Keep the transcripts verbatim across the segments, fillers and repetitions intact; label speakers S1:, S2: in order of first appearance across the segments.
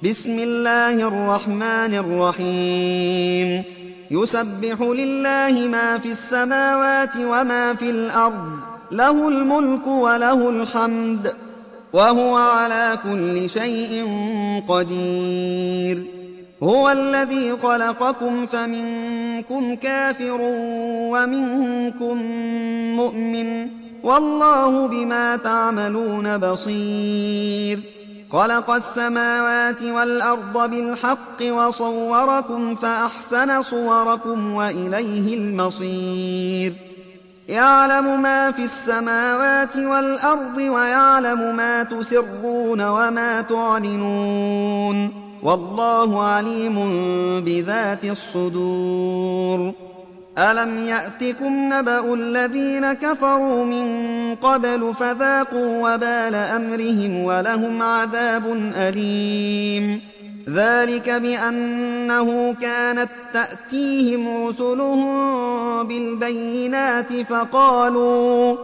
S1: بسم الله الرحمن الرحيم يسبح لله ما في السماوات وما في الأرض له الملك وله الحمد وهو على كل شيء قدير هو الذي خلقكم فمنكم كافر ومنكم مؤمن والله بما تعملون بصير خلق السماوات والأرض بالحق وصوركم فأحسن صوركم وإليه المصير يعلم ما في السماوات والأرض ويعلم ما تسرون وما تعلنون والله عليم بذات الصدور ألم يأتكم نبأ الذين كفروا من قبل فذاقوا وبال أمرهم ولهم عذاب أليم ذلك بأنه كانت تأتيهم رسلهم بالبينات فقالوا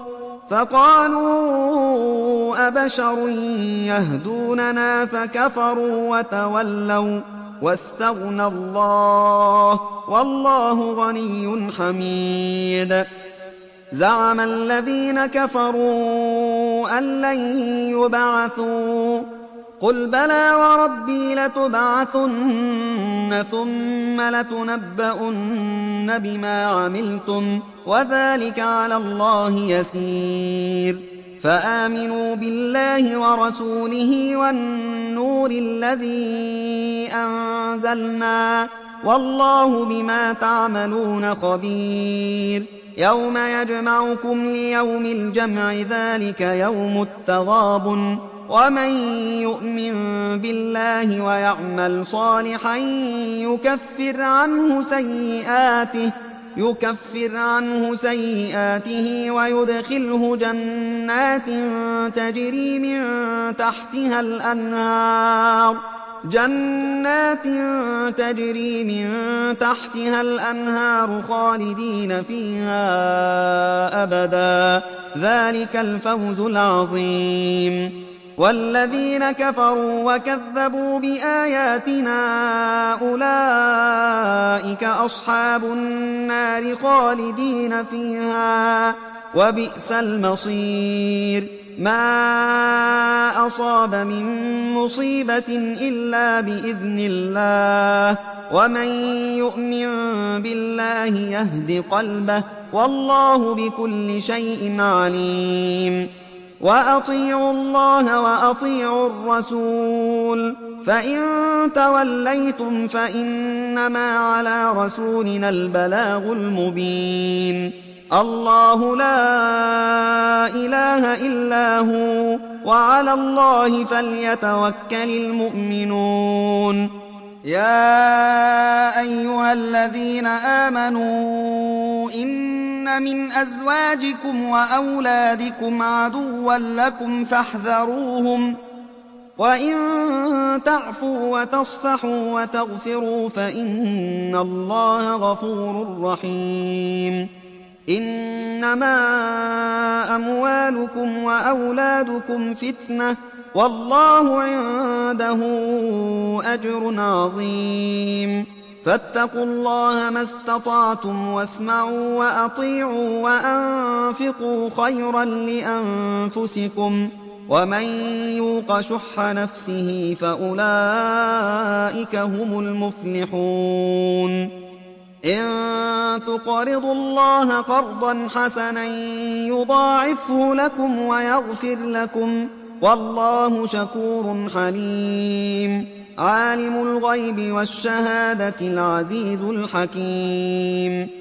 S1: فقالوا أبشر يهدوننا فكفروا وتولوا واستغنى الله والله غني حميد زعم الذين كفروا أن لن يبعثوا قل بلى وربي لتبعثن ثم لتنبؤن بما عملتم وذلك على الله يسير فآمنوا بالله ورسوله والنور الذي أنزلنا والله بما تعملون خبير يوم يجمعكم ليوم الجمع ذلك يوم التغابن ومن يؤمن بالله ويعمل صالحا يكفر عنه سيئاته يكفر عنه سيئاته ويدخله جنات تجري من تحتها الأنهار جنات تجري من تحتها الأنهار خالدين فيها أبدا ذلك الفوز العظيم والذين كفروا وكذبوا بآياتنا أولئك أصحاب النار خالدين فيها وبئس المصير ما أصاب من مصيبة إلا بإذن الله ومن يؤمن بالله يهد قلبه والله بكل شيء عليم وأطيعوا الله وأطيعوا الرسول فإن توليتم فإنما على رسولنا البلاغ المبين الله لا إله إلا هو وعلى الله فليتوكل المؤمنون يا أيها الذين آمنوا إن من أزواجكم وأولادكم عدوا لكم فاحذروهم وإن تعفوا وتصفحوا وتغفروا فإن الله غفور رحيم إنما أموالكم وأولادكم فتنة والله عنده أجر عظيم فاتقوا الله ما استطعتم واسمعوا وأطيعوا وأنفقوا خيرا لأنفسكم ومن يوق شح نفسه فأولئك هم المفلحون إن تقرضوا الله قرضا حسنا يضاعفه لكم ويغفر لكم والله شكور حليم عالم الغيب والشهادة العزيز الحكيم